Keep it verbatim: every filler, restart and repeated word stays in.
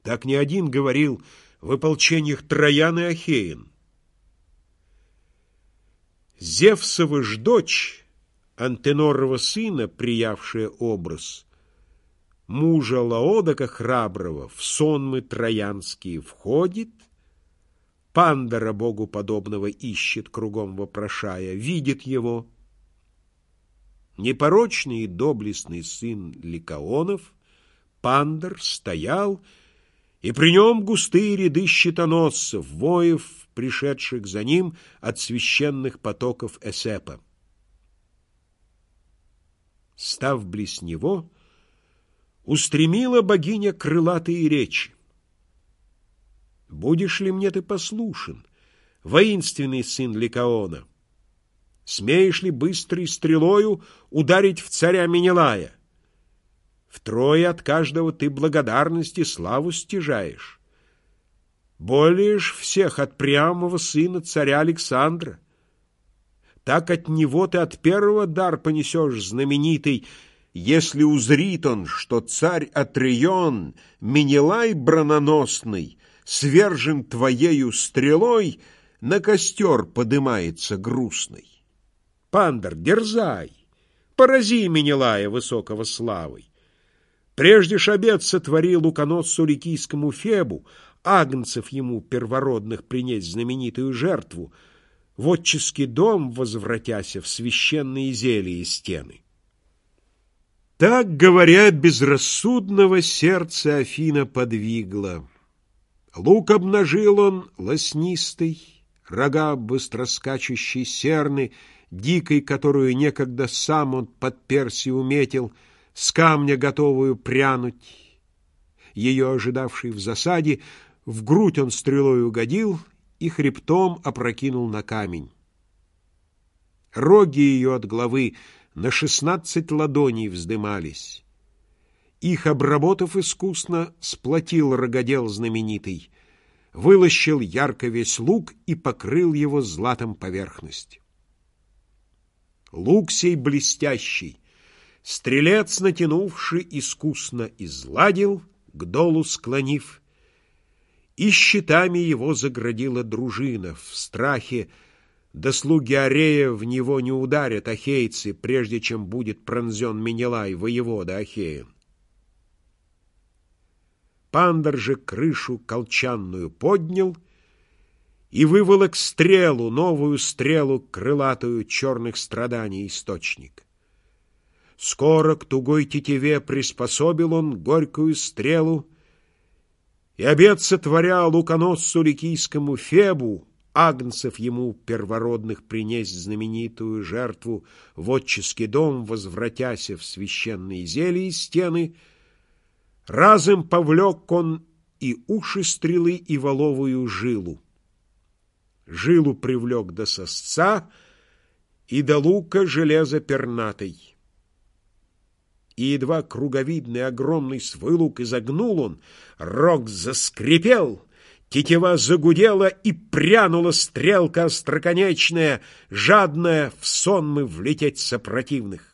Так не один говорил в ополчениях Троян и Ахеен. Зевсова ж дочь, Антенорова сына, приявшая образ, мужа Лаодока храброго, в сонмы троянские входит, Пандора богу подобного ищет, кругом вопрошая, видит его. Непорочный и доблестный сын Ликаонов, Пандор, стоял, и при нем густые ряды щитоносцев, воев, пришедших за ним от священных потоков Эсепа. Став близ него, устремила богиня крылатые речи. «Будешь ли мне ты послушен, воинственный сын Ликаона? Смеешь ли быстрой стрелою ударить в царя Менелая? Втрое от каждого ты благодарность и славу стяжаешь. Более ж всех от прямого сына царя Александра. Так от него ты от первого дар понесешь знаменитый, если узрит он, что царь Атрион, Менелай брононосный, свержен твоею стрелой, на костер подымается грустный. Пандор, дерзай, порази Менелая высокого славой. Прежде ж обет сотворил луконосцу ликийскому Фебу, агнцев ему первородных принять знаменитую жертву, в отческий дом возвратяся в священные зелья стены. Так, говоря, безрассудного сердце Афина подвигло. Лук обнажил он лоснистый, рога быстроскачущей серны, дикой, которую некогда сам он под Персией уметил, с камня готовую прянуть. Ее, ожидавший в засаде, в грудь он стрелой угодил и хребтом опрокинул на камень. Роги ее от головы на шестнадцать ладоней вздымались. Их, обработав искусно, сплотил рогодел знаменитый, вылощил ярко весь лук и покрыл его златом поверхность. Лук сей блестящий стрелец, натянувший, искусно изладил, к долу склонив, и щитами его заградила дружина в страхе, да слуги Арея в него не ударят ахейцы, прежде чем будет пронзен Менелай, воевода Ахеен. Пандор же крышу колчанную поднял и выволок стрелу, новую стрелу, крылатую черных страданий источник. Скоро к тугой тетиве приспособил он горькую стрелу, и обет сотворя луконосцу ликийскому Фебу, агнцев ему первородных принесть знаменитую жертву в отческий дом, возвратяся в священные зелья стены, разом повлек он и уши стрелы, и воловую жилу. Жилу привлек до сосца, и до лука железо пернатой. И едва круговидный огромный свой лук изогнул он, рог заскрипел, тетива загудела, и прянула стрелка остроконечная, жадная в сонмы влететь сопротивных.